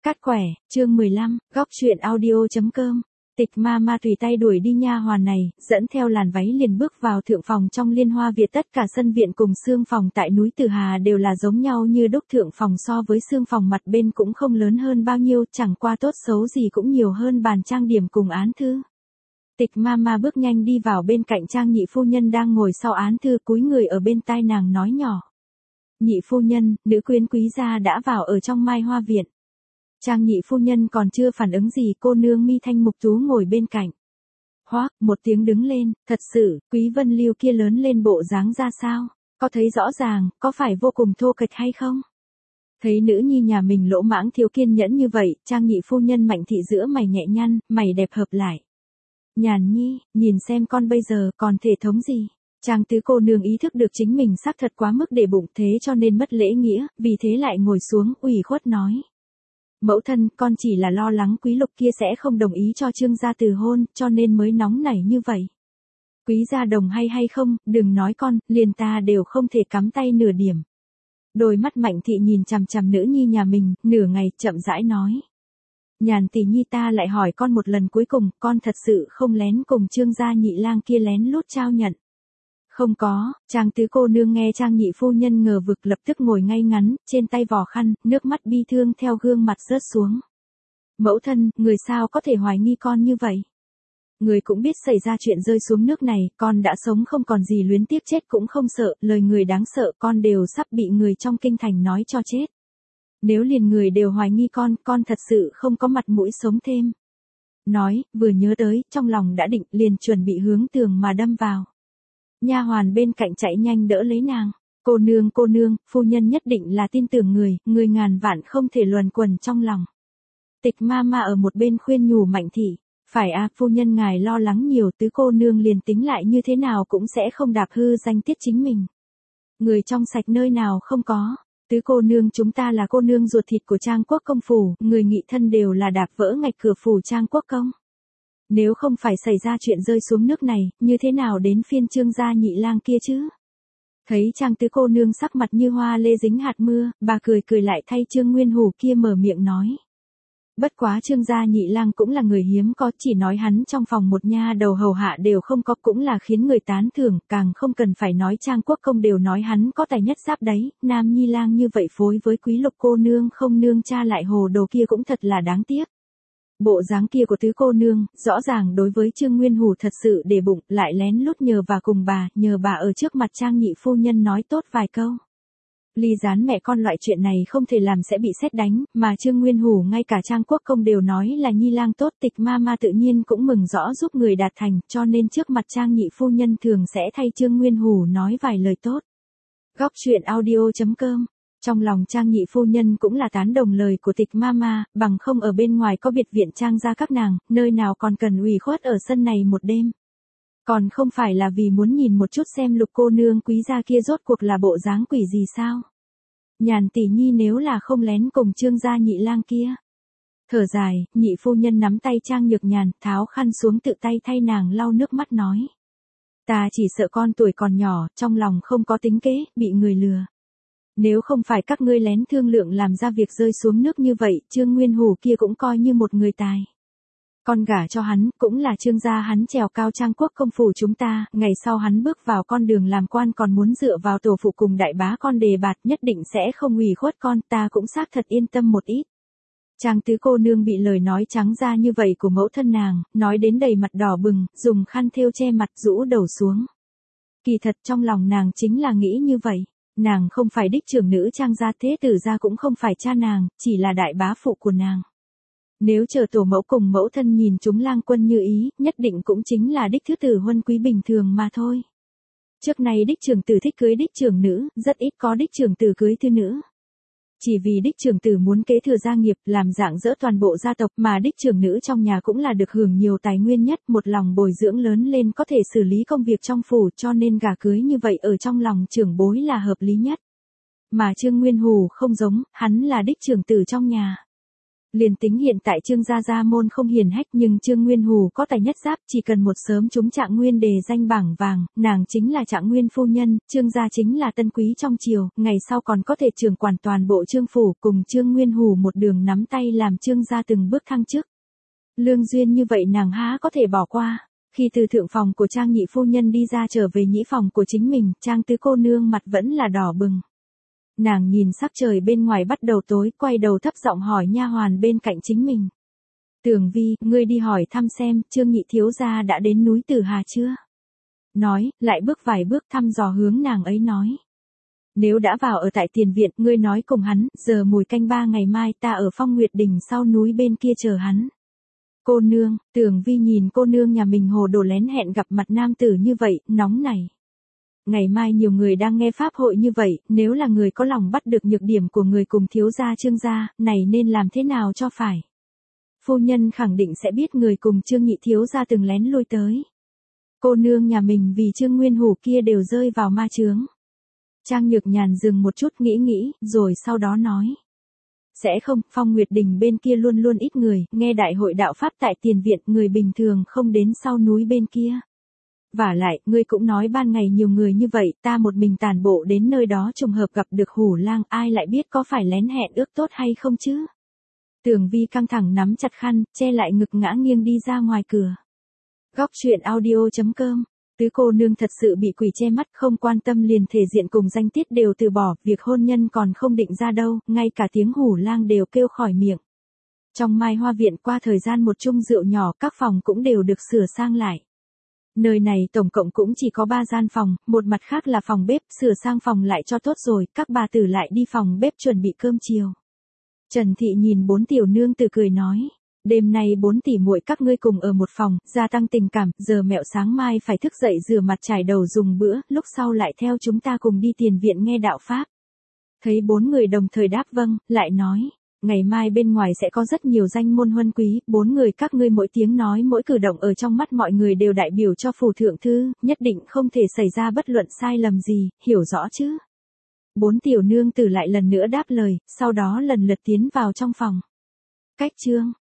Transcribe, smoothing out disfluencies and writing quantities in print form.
Cát quẻ, chương 15, góc truyện audio.com. Tịch ma tùy tay đuổi đi nha hoàn này, dẫn theo làn váy liền bước vào thượng phòng trong Liên Hoa Việt. Tất cả sân viện cùng xương phòng tại núi Tử Hà đều là giống nhau như đúc. Thượng phòng so với xương phòng mặt bên cũng không lớn hơn bao nhiêu, chẳng qua tốt xấu gì cũng nhiều hơn bàn trang điểm cùng án thư. Tịch ma bước nhanh đi vào bên cạnh Trang nhị phu nhân đang ngồi sau án thư, cúi người ở bên tai nàng nói nhỏ. Nhị phu nhân, nữ quyến quý gia đã vào ở trong Mai Hoa Viện. Trang nhị phu nhân còn chưa phản ứng gì, cô nương mi thanh mục tú ngồi bên cạnh. Hoác, một tiếng đứng lên, thật sự, Quý Vân Lưu kia lớn lên bộ dáng ra sao, có thấy rõ ràng, có phải vô cùng thô kệch hay không? Thấy nữ nhi nhà mình lỗ mãng thiếu kiên nhẫn như vậy, Trang nhị phu nhân Mạnh thị giữa mày nhẹ nhăn, mày đẹp hợp lại. Nhàn nhi, nhìn xem con bây giờ còn thể thống gì. Trang tứ cô nương ý thức được chính mình xác thật quá mức để bụng, thế cho nên mất lễ nghĩa, vì thế lại ngồi xuống, ủy khuất nói. Mẫu thân, con chỉ là lo lắng Quý Lục kia sẽ không đồng ý cho Trương gia từ hôn, cho nên mới nóng nảy như vậy. Quý gia đồng hay không, đừng nói con, liền ta đều không thể cắm tay nửa điểm. Đôi mắt Mạnh thị nhìn chằm chằm nữ nhi nhà mình, nửa ngày, chậm rãi nói. Nhàn tỷ nhi, ta lại hỏi con một lần cuối cùng, con thật sự không lén cùng Trương gia nhị lang kia lén lút trao nhận. Không có. Trang tứ cô nương nghe Trang nhị phu nhân ngờ vực lập tức ngồi ngay ngắn, trên tay vò khăn, nước mắt bi thương theo gương mặt rớt xuống. Mẫu thân, người sao có thể hoài nghi con như vậy? Người cũng biết xảy ra chuyện rơi xuống nước này, con đã sống không còn gì luyến tiếc, chết cũng không sợ, lời người đáng sợ con đều sắp bị người trong kinh thành nói cho chết. Nếu liền người đều hoài nghi con thật sự không có mặt mũi sống thêm. Nói, vừa nhớ tới, trong lòng đã định, liền chuẩn bị hướng tường mà đâm vào. Nha hoàn bên cạnh chạy nhanh đỡ lấy nàng. Cô nương, phu nhân nhất định là tin tưởng người ngàn vạn không thể luẩn quẩn trong lòng. Tịch ma ở một bên khuyên nhủ Mạnh thị. Phải à, phu nhân ngài lo lắng nhiều, tứ cô nương liền tính lại như thế nào cũng sẽ không đạp hư danh tiết chính mình. Người trong sạch nơi nào không có. Tứ cô nương, chúng ta là cô nương ruột thịt của Trang Quốc công phủ, người nghị thân đều là đạp vỡ ngạch cửa phủ Trang Quốc công. Nếu không phải xảy ra chuyện rơi xuống nước này, như thế nào đến phiên Trương gia nhị lang kia chứ? Thấy Trang tứ cô nương sắc mặt như hoa lê dính hạt mưa, bà cười lại thay Trương Nguyên Hủ kia mở miệng nói. Bất quá Trương gia nhị lang cũng là người hiếm có, chỉ nói hắn trong phòng một nha đầu hầu hạ đều không có cũng là khiến người tán thưởng, càng không cần phải nói Trang Quốc công đều nói hắn có tài nhất giáp đấy, nam nhi lang như vậy phối với Quý Lục cô nương không nương cha lại hồ đồ kia cũng thật là đáng tiếc. Bộ dáng kia của tứ cô nương, rõ ràng đối với Trương Nguyên Hủ thật sự để bụng, lại lén lút nhờ bà ở trước mặt Trang nhị phu nhân nói tốt vài câu. Ly gián mẹ con loại chuyện này không thể làm sẽ bị sét đánh, mà Trương Nguyên Hủ ngay cả Trang Quốc công đều nói là nhi lang tốt, Tịch ma tự nhiên cũng mừng rõ giúp người đạt thành, cho nên trước mặt Trang nhị phu nhân thường sẽ thay Trương Nguyên Hủ nói vài lời tốt. Góc truyện audio.com. Trong lòng Trang nhị phu nhân cũng là tán đồng lời của Tịch ma, bằng không ở bên ngoài có biệt viện Trang gia các nàng, nơi nào còn cần ủy khuất ở sân này một đêm. Còn không phải là vì muốn nhìn một chút xem Lục cô nương quý gia kia rốt cuộc là bộ dáng quỷ gì sao? Nhàn tỷ nhi nếu là không lén cùng Trương gia nhị lang kia. Thở dài, nhị phu nhân nắm tay Trang Nhược Nhàn, tháo khăn xuống tự tay thay nàng lau nước mắt nói. Ta chỉ sợ con tuổi còn nhỏ, trong lòng không có tính kế, bị người lừa. Nếu không phải các ngươi lén thương lượng làm ra việc rơi xuống nước như vậy, Trương Nguyên Hủ kia cũng coi như một người tài. Con gả cho hắn, cũng là Trương gia hắn trèo cao Trang Quốc công phủ chúng ta, ngày sau hắn bước vào con đường làm quan còn muốn dựa vào tổ phụ cùng đại bá con đề bạt, nhất định sẽ không ủy khuất con, ta cũng xác thật yên tâm một ít. Trang tứ cô nương bị lời nói trắng ra như vậy của mẫu thân nàng, nói đến đầy mặt đỏ bừng, dùng khăn thêu che mặt rũ đầu xuống. Kỳ thật trong lòng nàng chính là nghĩ như vậy. Nàng không phải đích trưởng nữ Trang gia, thế tử gia cũng không phải cha nàng, chỉ là đại bá phụ của nàng. Nếu chờ tổ mẫu cùng mẫu thân nhìn chúng lang quân như ý, nhất định cũng chính là đích thứ tử huân quý bình thường mà thôi. Trước này đích trưởng tử thích cưới đích trưởng nữ, rất ít có đích trưởng tử cưới thư nữ. Chỉ vì đích trưởng tử muốn kế thừa gia nghiệp, làm dạng dỡ toàn bộ gia tộc, mà đích trưởng nữ trong nhà cũng là được hưởng nhiều tài nguyên nhất, một lòng bồi dưỡng lớn lên có thể xử lý công việc trong phủ, cho nên gả cưới như vậy ở trong lòng trưởng bối là hợp lý nhất. Mà Trương Nguyên Hủ không giống, hắn là đích trưởng tử trong nhà. Liền tính hiện tại Trương gia môn không hiền hách nhưng Trương Nguyên Hù có tài nhất giáp, chỉ cần một sớm trúng Trạng Nguyên đề danh bảng vàng, nàng chính là Trạng Nguyên phu nhân, Trương gia chính là tân quý trong triều, ngày sau còn có thể trưởng quản toàn bộ Trương phủ, cùng Trương Nguyên Hù một đường nắm tay làm Trương gia từng bước thăng chức. Lương duyên như vậy nàng há có thể bỏ qua. Khi từ thượng phòng của Trang nhị phu nhân đi ra trở về nhĩ phòng của chính mình, Trang tứ cô nương mặt vẫn là đỏ bừng. Nàng nhìn sắc trời bên ngoài bắt đầu tối, quay đầu thấp giọng hỏi nha hoàn bên cạnh chính mình. Tưởng Vi, ngươi đi hỏi thăm xem, Trương nhị thiếu gia đã đến núi Tử Hà chưa? Nói, lại bước vài bước thăm dò hướng nàng ấy nói. Nếu đã vào ở tại tiền viện, ngươi nói cùng hắn, giờ mùi canh 3 ngày mai ta ở Phong Nguyệt Đỉnh sau núi bên kia chờ hắn. Cô nương, Tưởng Vi nhìn cô nương nhà mình hồ đồ lén hẹn gặp mặt nam tử như vậy, nóng này. Ngày mai nhiều người đang nghe pháp hội như vậy, nếu là người có lòng bắt được nhược điểm của người cùng thiếu gia Trương gia, này nên làm thế nào cho phải? Phu nhân khẳng định sẽ biết người cùng Trương nhị thiếu gia từng lén lui tới. Cô nương nhà mình vì Trương Nguyên Hù kia đều rơi vào ma chướng. Trang Nhược Nhàn dừng một chút nghĩ, rồi sau đó nói. Sẽ không, Phong Nguyệt Đình bên kia luôn luôn ít người, nghe đại hội đạo pháp tại tiền viện, người bình thường không đến sau núi bên kia. Vả lại, ngươi cũng nói ban ngày nhiều người như vậy, ta một mình tản bộ đến nơi đó trùng hợp gặp được Hủ Lang, ai lại biết có phải lén hẹn ước tốt hay không chứ? Tưởng Vi căng thẳng nắm chặt khăn, che lại ngực ngã nghiêng đi ra ngoài cửa. Góc truyện audio.com. Tứ cô nương thật sự bị quỷ che mắt, không quan tâm liền thể diện cùng danh tiết đều từ bỏ, việc hôn nhân còn không định ra đâu, ngay cả tiếng Hủ Lang đều kêu khỏi miệng. Trong Mai Hoa viện qua thời gian một chung rượu nhỏ, các phòng cũng đều được sửa sang lại. Nơi này tổng cộng cũng chỉ có 3 gian phòng, một mặt khác là phòng bếp, sửa sang phòng lại cho tốt rồi, các bà tử lại đi phòng bếp chuẩn bị cơm chiều. Trần Thị nhìn 4 tiểu nương tử cười nói, đêm nay 4 tỷ muội các ngươi cùng ở một phòng, gia tăng tình cảm, giờ mẹo sáng mai phải thức dậy rửa mặt trải đầu dùng bữa, lúc sau lại theo chúng ta cùng đi tiền viện nghe đạo pháp. Thấy 4 người đồng thời đáp vâng, lại nói. Ngày mai bên ngoài sẽ có rất nhiều danh môn huân quý, 4 người các ngươi mỗi tiếng nói mỗi cử động ở trong mắt mọi người đều đại biểu cho phù thượng thư, nhất định không thể xảy ra bất luận sai lầm gì, hiểu rõ chứ? 4 tiểu nương tử lại lần nữa đáp lời, sau đó lần lượt tiến vào trong phòng. Cách chương